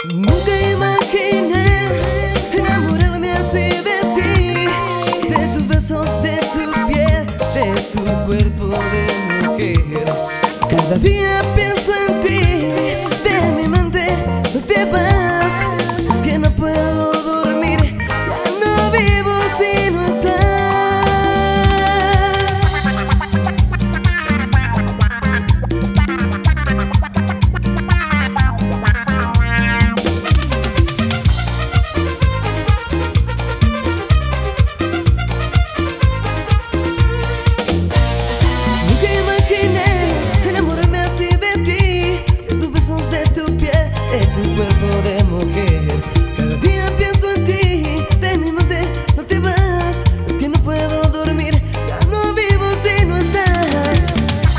Nunca imaginé enamorarme así de ti, de tus besos, de tu piel, de tu cuerpo de mujer. Cada día pienso en ti, de mi mente no te vas. Es que no puedo dormir, ya no vivo si no estás. De tu cuerpo de mujer. Cada día pienso en ti, de mi mente no te vas. Es que no puedo dormir, ya no vivo si no estás.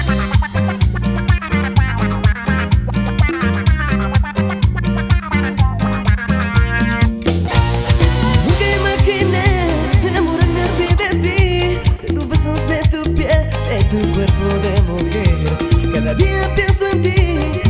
Nunca imaginé enamorarme así de ti, de tus besos, de tu piel, de tu cuerpo de mujer. Cada día pienso en ti,